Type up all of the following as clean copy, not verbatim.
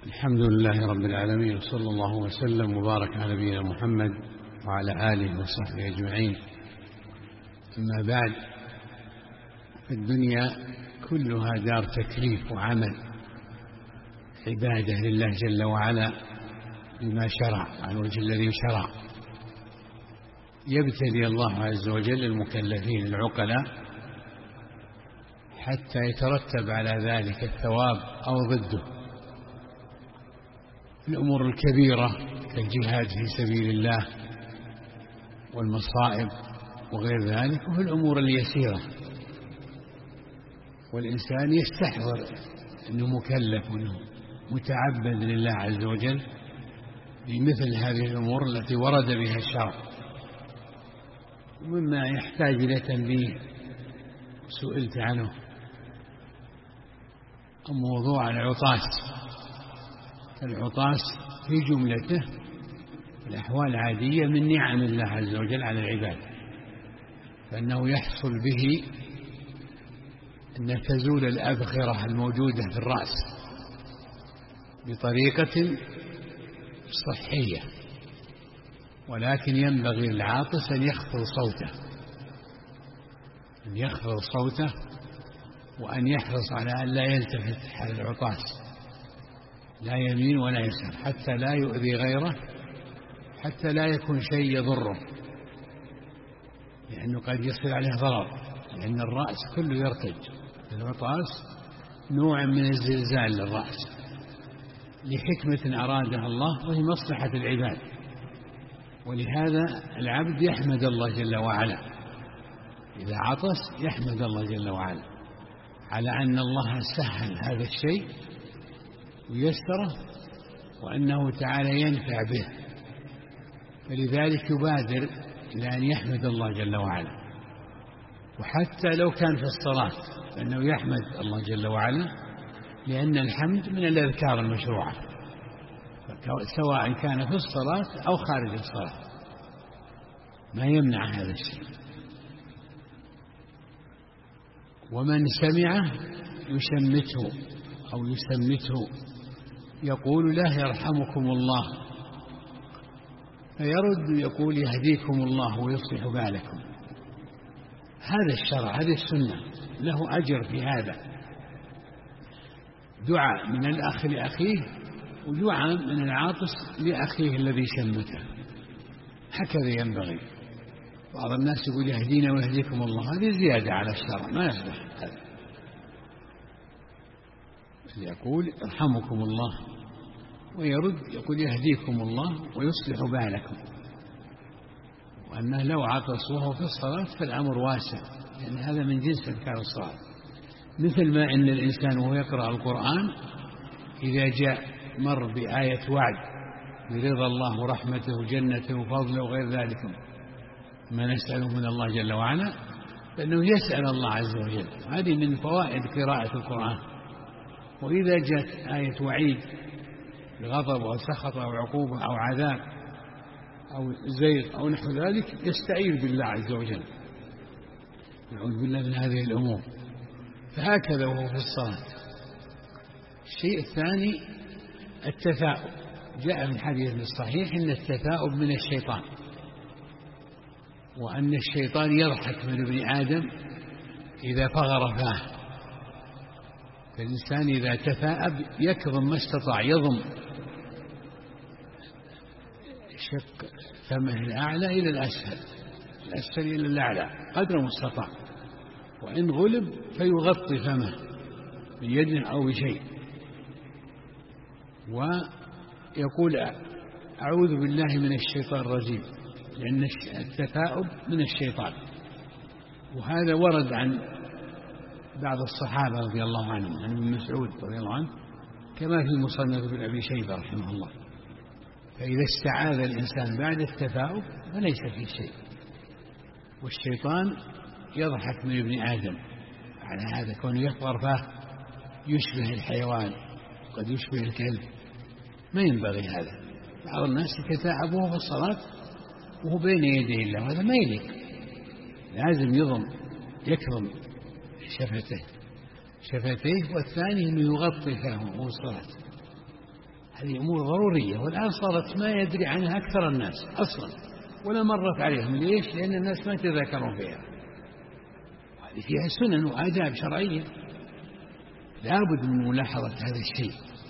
الحمد لله رب العالمين، وصلى الله وسلم وبارك على نبينا محمد وعلى آله وصحبه أجمعين. أما بعد، الدنيا كلها دار تكليف وعمل، عبادة لله جل وعلا بما شرع على الوجه الذي شرع. يبتلي الله عز وجل المكلفين العقلاء حتى يترتب على ذلك الثواب أو ضده. الأمور الكبيرة كالجهاد في سبيل الله والمصائب وغير ذلك، وفي الأمور اليسيرة، والإنسان يستحضر أنه مكلف وأنه متعبد لله عز وجل بمثل هذه الأمور التي ورد بها الشرع. ومما يحتاج إلى تنبيه سئلت عنه موضوع العطاس في جملته الأحوال العادية من نعم الله عز وجل على العباد، فإنه يحصل به أن تزول الأبخرة الموجودة في الرأس بطريقة صحية، ولكن ينبغي للعاطس أن يخفض صوته وأن يحرص على أن لا يلتفت على العطاس، لا يمين ولا يسار، حتى لا يؤذي غيره، حتى لا يكون شيء يضره، لأنه قد يصل عليه ضرر، لأن الرأس كله يرتج. العطاس نوع من الزلزال للرأس لحكمة أرادها الله وهي مصلحة العباد، ولهذا العبد يحمد الله جل وعلا إذا عطس، يحمد الله جل وعلا على أن الله سهل هذا الشيء ويسره، وأنه تعالى ينفع به، فلذلك يبادر إلى أن يحمد الله جل وعلا. وحتى لو كان في الصلاة فإنه يحمد الله جل وعلا، لأن الحمد من الأذكار المشروعة، سواء كان في الصلاة أو خارج الصلاة، ما يمنع هذا الشيء. ومن سمعه يسمته يقول له يرحمكم الله، فيرد يقول يهديكم الله ويصلح بالكم. هذا الشرع، هذه السنة، له أجر في هذا، دعاء من الأخ لأخيه ودعاء من العاطس لأخيه الذي شمته، هكذا ينبغي. بعض الناس يقول يهدينا ويهديكم الله، هذه زيادة على الشرع، ما يصلح هذا. يقول يرحمكم الله ويرد يقول يهديكم الله ويصلح بالكم، وأنه لو عطس وهو في الصلاة فالأمر واسع، لأن هذا من جنس أذكار الصلاة. مثل ما أن الإنسان وهو يقرأ القرآن إذا جاء مر بآية وعد برضا الله ورحمته وجنته وفضله وغير ذلك ما نسأله من الله جل وعلا، فإنه يسأل الله عز وجل. هذه من فوائد قراءة القرآن. وإذا جاءت آية وعيد بغضب أو سخط أو عقوبة أو عذاب أو زيغ أو نحو ذلك يستعيذ بالله عز وجل، يعوذ بالله من هذه الأمور. فهكذا وهو في الصلاة. الشيء الثاني التثاؤب، جاء من حديث الصحيح أن التثاؤب من الشيطان، وأن الشيطان يضحك من ابن آدم إذا فغر فاه. فالإنسان إذا تثاءب يكظم ما استطاع، يضم شق فمه الأعلى إلى الأسفل إلى الأعلى قدر ما استطاع، وإن غلب فيغطي فمه بيد أو بشيء، ويقول أعوذ بالله من الشيطان الرجيم، لأن التثاؤب من الشيطان. وهذا ورد عن بعض الصحابة رضي الله عنهم، عن ابن مسعود رضي الله عنه، كما في مصنف ابن أبي شيبة رحمه الله. فإذا استعاذ الإنسان بعد التثاؤب فليس فيه شيء. والشيطان يضحك من ابن آدم على هذا، كونه يفغر فاه يشبه الحيوان، قد يشبه الكلب، ما ينبغي هذا. بعض الناس يتثاءب وهو في الصلاة وهو بين يدي الله، هذا ما يليق. لازم يكظم شفتيه، والثاني أنه يغطي فاه وهو الصلاة. هذه أمور ضرورية، والآن صارت ما يدري عنها أكثر الناس أصلا ولا مرت عليهم. ليش؟ لأن الناس ما يتذاكرون فيها. هذه فيها سنن وآداب شرعية لا بد من ملاحظة هذا الشيء،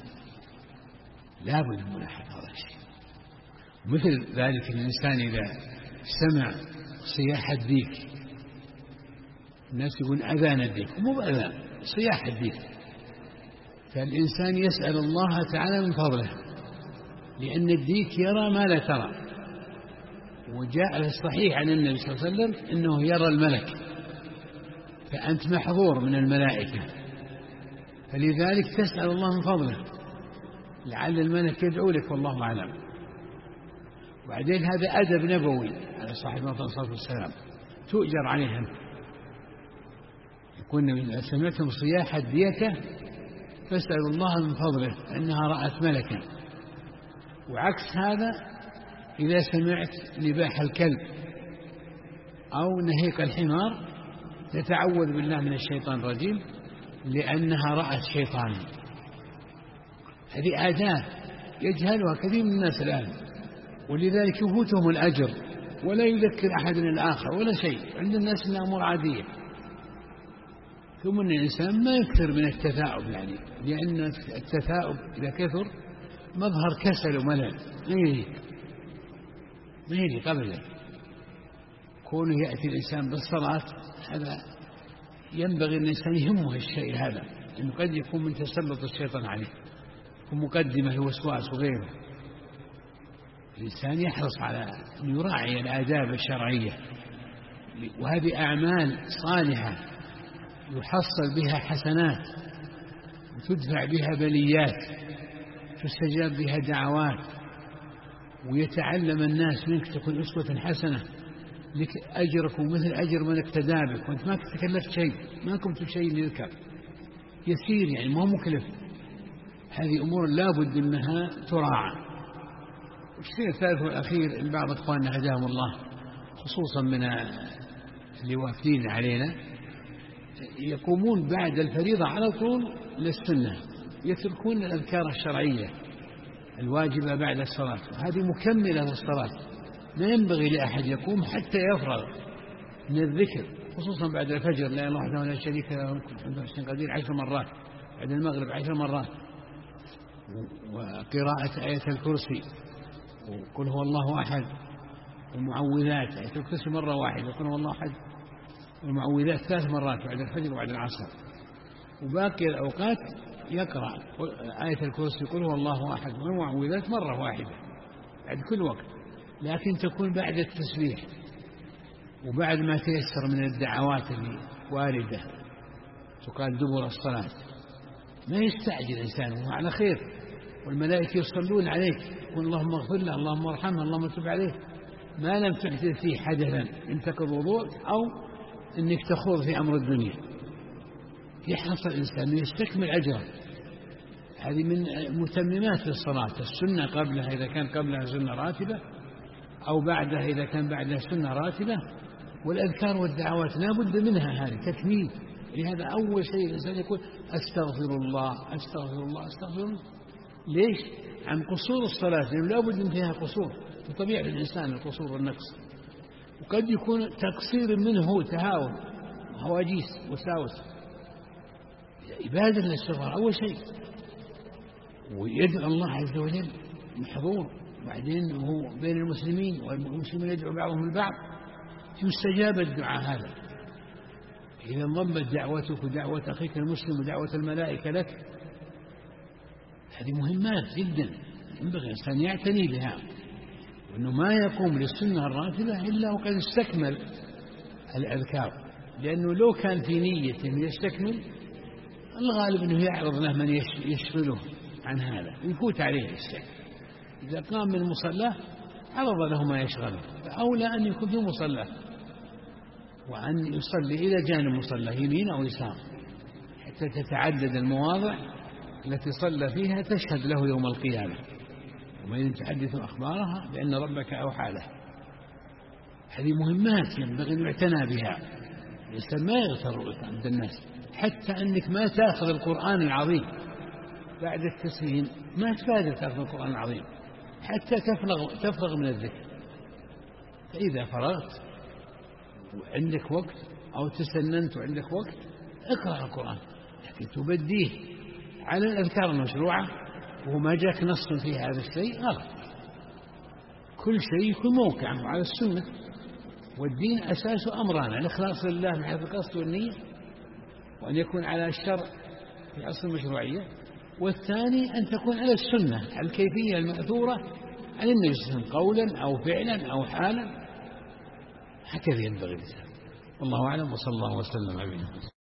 لا بد من ملاحظة هذا الشيء. مثل ذلك الإنسان إذا سمع صياح الديك، الناس يقول أذان الديك، مو بأذان، صياح الديك، فالإنسان يسأل الله تعالى من فضله، لأن الديك يرى ما لا ترى، وجاء الصحيح عن النبي صلى الله عليه وسلم أنه يرى الملك، فأنت محظور من الملائكة، فلذلك تسأل الله من فضله، لعل الملك يدعو لك والله أعلم. وبعدين هذا أدب نبوي على صاحب الصلاة والسلام تؤجر عليه أنت. يكون من سمعتم صياح الديكة فاسألوا الله من فضله أنها رأت ملكا. وعكس هذا إذا سمعت نباح الكلب أو نهيق الحمار تتعوذ بالله من الشيطان الرجيم لأنها رأت شيطانا. هذه آداب يجهلها كثير من الناس الآن، ولذلك يفوتهم الأجر ولا يذكر أحد الآخر ولا شيء، عند الناس إنها أمور عادية. ثم أن الإنسان ما يكثر من التثاؤب، يعني لأن التثاؤب إذا كثر مظهر كسل وملل، ما يلي قبله. كونه يأتي الإنسان بالصلاة هذا ينبغي أن الإنسان يهمه الشيء هذا، أنه قد يكون من تسلط الشيطان عليه ومقدمة الوسواس وغيره. الإنسان يحرص على أن يراعي الآداب الشرعية، وهذه أعمال صالحة يحصل بها حسنات وتدفع بها بليات، تستجاب بها دعوات، ويتعلم الناس منك، تكون أسوة حسنة لك، أجرك مثل أجر من اقتدى بك، وأنت ما تكلفت شيء، ما كنت شيء يذكر يسير، يعني ما مكلف. هذه أمور لا بد أنها تراعى. والشيء الثالث والأخير، بعض إخواننا هداهم الله خصوصا من اللي وافدين علينا يقومون بعد الفريضة على طول للسنة، يتركون الأذكار الشرعية الواجبة بعد الصلاة، هذه مكملة للصلاة. لا ينبغي لأحد يقوم حتى يفرغ من الذكر، خصوصا بعد الفجر لا إله إلا الله ولا شريك له الملك قدير 10 مرات، بعد المغرب 10 مرات، وقراءة آية الكرسي وقل هو الله أحد، والمعوذات آية الكرسي مرة واحدة، وقل هو الله أحد، والمعوذات 3 مرات بعد الفجر وبعد العصر. وباقي الأوقات يقرأ آية الكرسي قل هو الله أحد والمعوذات مرة واحدة بعد كل وقت، لكن تكون بعد التسبيح وبعد ما تيسر من الدعوات الواردة تقال دبر الصلاة. ما يستعجل الإنسان، وهو على خير، والملائكة يصلون عليك، يقول اللهم اغفر له، اللهم ارحمه، اللهم تب عليه، ما لم تحدث فيه حدثا انتقض وضوء أو أنك تخوض في أمر الدنيا. يحرص الإنسان أن يستكمل أجره. هذه من متممات للصلاة، السنة قبلها إذا كان قبلها سنة راتبة، أو بعدها إذا كان بعدها سنة راتبة، والأذكار والدعوات لا بد منها، هذه تكميل. لهذا أول شيء الإنسان يقول أستغفر الله أستغفر الله أستغفر الله. ليش؟ عن قصور الصلاة، لأنه لا بد من فيها قصور، بطبيعة الإنسان القصور والنقص، وقد يكون تقصير منه تهاون وهواجيس وساوس. عبادة الاستغفار أول شيء، ويدعو الله عز وجل محظور، وبعدين هو بين المسلمين والمسلمين يدعو بعضهم البعض، يستجاب الدعاء هذا. إذا انضمت دعوتك ودعوة أخيك المسلم ودعوة الملائكة لك، هذه مهمات جدا ينبغي الإنسان يعتني بها، وأنه ما يقوم للسنة الراتبة إلا وقد استكمل الأذكار، لأنه لو كان في نية يستكمل الغالب أنه يعرض له من يشغله عن هذا ويفوت عليه الشيء. إذا قام من مصلاه عرض له ما يشغله، فأولى أن يكون في مصلاه، وأن يصلي إلى جانب مصلاه يمين أو يسار، حتى تتعدد المواضع التي صلى فيها تشهد له يوم القيامة، ومن تحدث أخبارها بأن ربك أوحى له. هذه مهمات ينبغي أن يعتنى بها. الإنسان ما يغتر عند الناس، حتى أنك ما تأخذ القرآن العظيم بعد التسليم ما تبادر تأخذ القرآن العظيم حتى تفرغ من الذكر. فإذا فرغت وعندك وقت أو تسننت وعندك وقت اقرأ القرآن، لكن تبديه على الأذكار المشروعة وما جاك نص في هذا الشيء غلط. كل شيء يكون موقعا على السنة، والدين أساسه أمران: الإخلاص لله من حيث القصد والنية، وأن يكون على الشرع في أصل المشروعية، والثاني أن تكون على السنة على الكيفية المأثورة عن النبي صلى الله عليه وسلم قولا أو فعلا أو حالا، هكذا ينبغي الإنسان. والله أعلم، وصلى الله وسلم على نبينا.